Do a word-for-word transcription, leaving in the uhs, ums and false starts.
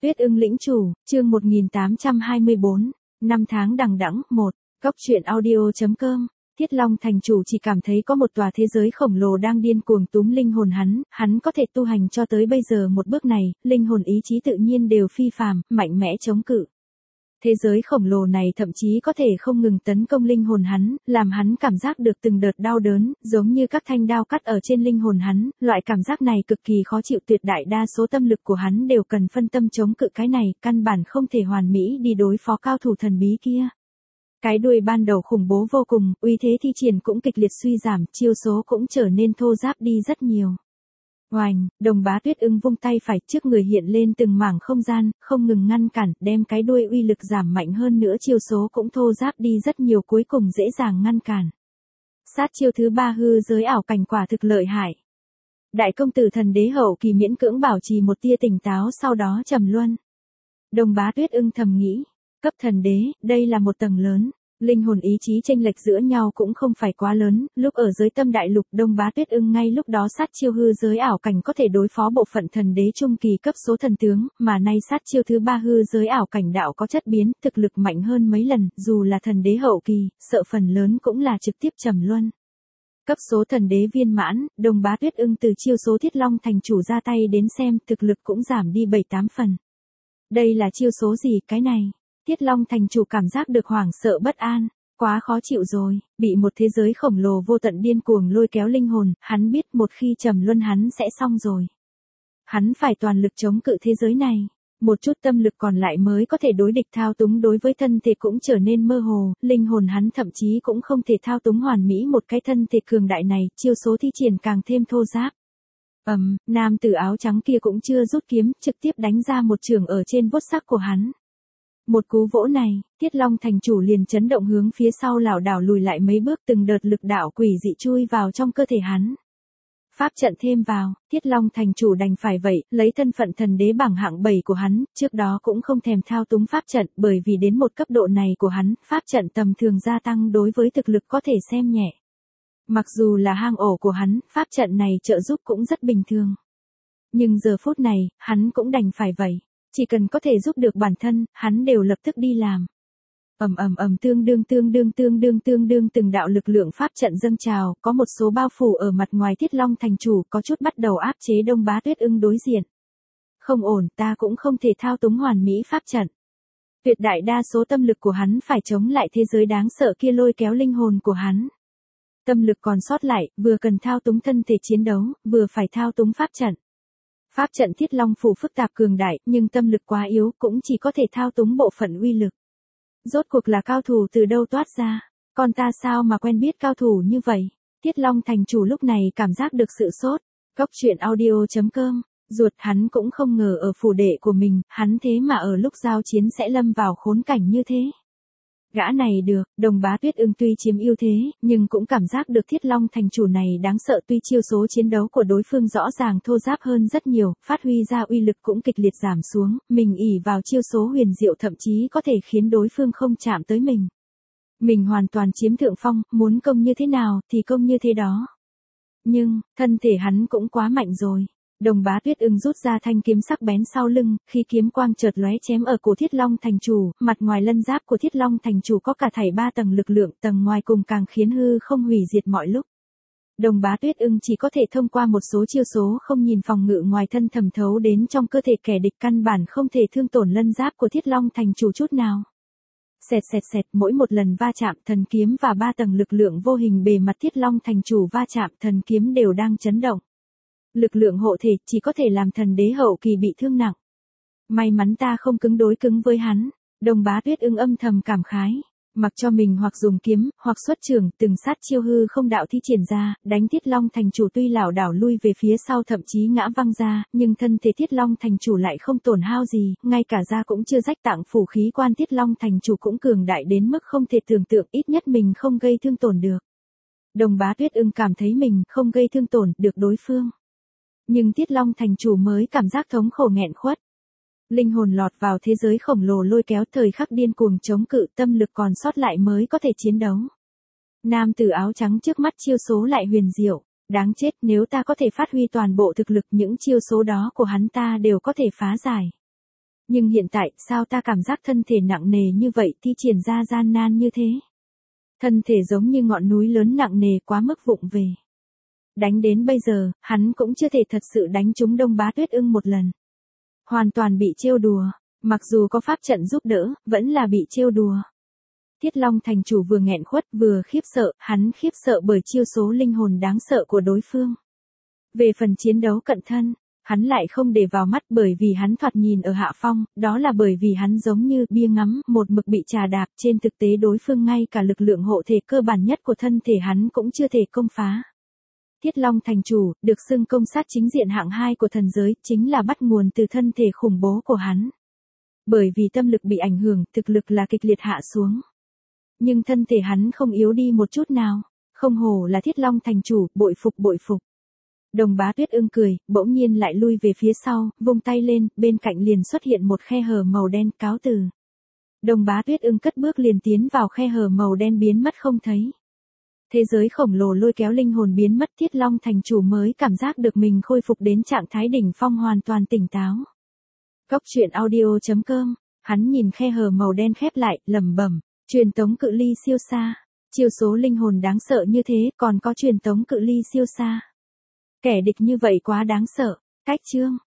Tuyết ưng lĩnh chủ, chương một nghìn tám trăm hai mươi bốn, năm tháng đằng đẵng, một, Cốc truyện audio.com. Thiết Long thành chủ chỉ cảm thấy có một tòa thế giới khổng lồ đang điên cuồng túm linh hồn hắn, hắn có thể tu hành cho tới bây giờ một bước này, linh hồn ý chí tự nhiên đều phi phàm, mạnh mẽ chống cự. Thế giới khổng lồ này thậm chí có thể không ngừng tấn công linh hồn hắn, làm hắn cảm giác được từng đợt đau đớn, giống như các thanh đao cắt ở trên linh hồn hắn, loại cảm giác này cực kỳ khó chịu, tuyệt đại đa số tâm lực của hắn đều cần phân tâm chống cự cái này, căn bản không thể hoàn mỹ đi đối phó cao thủ thần bí kia. Cái đuôi ban đầu khủng bố vô cùng, uy thế thi triển cũng kịch liệt suy giảm, chiêu số cũng trở nên thô ráp đi rất nhiều. Oành, Đồng Bá Tuyết ưng vung tay phải, trước người hiện lên từng mảng không gian, không ngừng ngăn cản, đem cái đuôi uy lực giảm mạnh hơn nữa, chiêu số cũng thô ráp đi rất nhiều, cuối cùng dễ dàng ngăn cản. Sát chiêu thứ ba, hư giới ảo cảnh, quả thực lợi hại. Đại công tử thần đế hậu kỳ miễn cưỡng bảo trì một tia tỉnh táo, sau đó trầm luân. Đồng Bá Tuyết ưng thầm nghĩ, cấp thần đế, đây là một tầng lớn. Linh hồn ý chí chênh lệch giữa nhau cũng không phải quá lớn, lúc ở giới tâm đại lục Đông Bá Tuyết ưng ngay lúc đó sát chiêu hư giới ảo cảnh có thể đối phó bộ phận thần đế trung kỳ cấp số thần tướng, mà nay sát chiêu thứ ba hư giới ảo cảnh đạo có chất biến, thực lực mạnh hơn mấy lần, dù là thần đế hậu kỳ, sợ phần lớn cũng là trực tiếp trầm luân. Cấp số thần đế viên mãn, Đông Bá Tuyết ưng từ chiêu số Thiết Long thành chủ ra tay đến xem, thực lực cũng giảm đi bảy tám phần. Đây là chiêu số gì cái này? Thiết Long thành chủ cảm giác được hoảng sợ bất an, quá khó chịu rồi, bị một thế giới khổng lồ vô tận điên cuồng lôi kéo linh hồn, hắn biết một khi trầm luân hắn sẽ xong rồi. Hắn phải toàn lực chống cự thế giới này, một chút tâm lực còn lại mới có thể đối địch, thao túng đối với thân thể cũng trở nên mơ hồ, linh hồn hắn thậm chí cũng không thể thao túng hoàn mỹ một cái thân thể cường đại này, chiêu số thi triển càng thêm thô ráp. Ầm, um, nam tử áo trắng kia cũng chưa rút kiếm, trực tiếp đánh ra một chưởng ở trên vuốt sắc của hắn. Một cú vỗ này, Thiết Long thành chủ liền chấn động, hướng phía sau lảo đảo lùi lại mấy bước, từng đợt lực đạo quỷ dị chui vào trong cơ thể hắn. Pháp trận thêm vào, Thiết Long thành chủ đành phải vậy, lấy thân phận thần đế bảng hạng bảy của hắn, trước đó cũng không thèm thao túng pháp trận, bởi vì đến một cấp độ này của hắn, pháp trận tầm thường gia tăng đối với thực lực có thể xem nhẹ. Mặc dù là hang ổ của hắn, pháp trận này trợ giúp cũng rất bình thường. Nhưng giờ phút này, hắn cũng đành phải vậy. Chỉ cần có thể giúp được bản thân, hắn đều lập tức đi làm. Ầm ầm ầm, tương đương tương đương tương đương tương đương từng đạo lực lượng pháp trận dâng trào, có một số bao phủ ở mặt ngoài Thiết Long thành chủ, có chút bắt đầu áp chế Đông Bá Tuyết ưng đối diện. Không ổn, ta cũng không thể thao túng hoàn mỹ pháp trận. Tuyệt đại đa số tâm lực của hắn phải chống lại thế giới đáng sợ kia lôi kéo linh hồn của hắn. Tâm lực còn sót lại, vừa cần thao túng thân thể chiến đấu, vừa phải thao túng pháp trận. Pháp trận Thiết Long phủ phức tạp cường đại, nhưng tâm lực quá yếu, cũng chỉ có thể thao túng bộ phận uy lực. Rốt cuộc là cao thủ từ đâu toát ra, con ta sao mà quen biết cao thủ như vậy? Thiết Long thành chủ lúc này cảm giác được sự sốt. Cốc truyện audio.com, ruột hắn cũng không ngờ ở phủ đệ của mình, hắn thế mà ở lúc giao chiến sẽ lâm vào khốn cảnh như thế. Gã này được, Đồng Bá Tuyết ưng tuy chiếm ưu thế, nhưng cũng cảm giác được Thiết Long thành chủ này đáng sợ, tuy chiêu số chiến đấu của đối phương rõ ràng thô ráp hơn rất nhiều, phát huy ra uy lực cũng kịch liệt giảm xuống, mình ỷ vào chiêu số huyền diệu thậm chí có thể khiến đối phương không chạm tới mình. Mình hoàn toàn chiếm thượng phong, muốn công như thế nào thì công như thế đó. Nhưng, thân thể hắn cũng quá mạnh rồi. Đồng Bá Tuyết ưng rút ra thanh kiếm sắc bén sau lưng, khi kiếm quang chợt lóe chém ở cổ Thiết Long thành chủ, mặt ngoài lân giáp của Thiết Long thành chủ có cả thảy ba tầng lực lượng, tầng ngoài cùng càng khiến hư không hủy diệt mọi lúc. Đồng Bá Tuyết ưng chỉ có thể thông qua một số chiêu số không nhìn phòng ngự ngoài thân thẩm thấu đến trong cơ thể kẻ địch, căn bản không thể thương tổn lân giáp của Thiết Long thành chủ chút nào. Xẹt xẹt xẹt, mỗi một lần va chạm, thần kiếm và ba tầng lực lượng vô hình bề mặt Thiết Long thành chủ va chạm, thần kiếm đều đang chấn động. Lực lượng hộ thể chỉ có thể làm thần đế hậu kỳ bị thương nặng. May mắn ta không cứng đối cứng với hắn. Đồng Bá Tuyết ưng âm thầm cảm khái. Mặc cho mình hoặc dùng kiếm, hoặc xuất trường, từng sát chiêu hư không đạo thi triển ra, đánh Thiết Long thành chủ tuy lảo đảo lui về phía sau thậm chí ngã văng ra, nhưng thân thể Thiết Long thành chủ lại không tổn hao gì, ngay cả da cũng chưa rách, tạng phủ khí quan Thiết Long thành chủ cũng cường đại đến mức không thể tưởng tượng, ít nhất mình không gây thương tổn được. Đồng Bá Tuyết ưng cảm thấy mình không gây thương tổn được đối phương. Nhưng Thiết Long thành chủ mới cảm giác thống khổ nghẹn khuất. Linh hồn lọt vào thế giới khổng lồ lôi kéo, thời khắc điên cuồng chống cự, tâm lực còn sót lại mới có thể chiến đấu. Nam tử áo trắng trước mắt chiêu số lại huyền diệu, đáng chết, nếu ta có thể phát huy toàn bộ thực lực, những chiêu số đó của hắn ta đều có thể phá giải. Nhưng hiện tại, sao ta cảm giác thân thể nặng nề như vậy, thi triển ra gian nan như thế? Thân thể giống như ngọn núi lớn nặng nề quá mức vụng về. Đánh đến bây giờ, hắn cũng chưa thể thật sự đánh trúng Đông Bá Tuyết Ưng một lần. Hoàn toàn bị trêu đùa, mặc dù có pháp trận giúp đỡ, vẫn là bị trêu đùa. Thiết Long thành chủ vừa nghẹn khuất vừa khiếp sợ, hắn khiếp sợ bởi chiêu số linh hồn đáng sợ của đối phương. Về phần chiến đấu cận thân, hắn lại không để vào mắt bởi vì hắn thoạt nhìn ở hạ phong, đó là bởi vì hắn giống như bia ngắm, một mực bị trà đạp, trên thực tế đối phương ngay cả lực lượng hộ thể cơ bản nhất của thân thể hắn cũng chưa thể công phá. Thiết Long thành chủ, được xưng công sát chính diện hạng hai của thần giới, chính là bắt nguồn từ thân thể khủng bố của hắn. Bởi vì tâm lực bị ảnh hưởng, thực lực là kịch liệt hạ xuống. Nhưng thân thể hắn không yếu đi một chút nào, không hổ là Thiết Long thành chủ, bội phục bội phục. Đồng Bá Tuyết Ưng cười, bỗng nhiên lại lui về phía sau, vung tay lên, bên cạnh liền xuất hiện một khe hở màu đen, cáo từ. Đồng Bá Tuyết Ưng cất bước liền tiến vào khe hở màu đen biến mất không thấy. Thế giới khổng lồ lôi kéo linh hồn biến mất, Thiết Long thành chủ mới cảm giác được mình khôi phục đến trạng thái đỉnh phong hoàn toàn tỉnh táo. Cốc truyện audio chấm com, hắn nhìn khe hở màu đen khép lại, lẩm bẩm, truyền tống cự ly siêu xa, chiêu số linh hồn đáng sợ như thế, còn có truyền tống cự ly siêu xa. Kẻ địch như vậy quá đáng sợ, cách chương.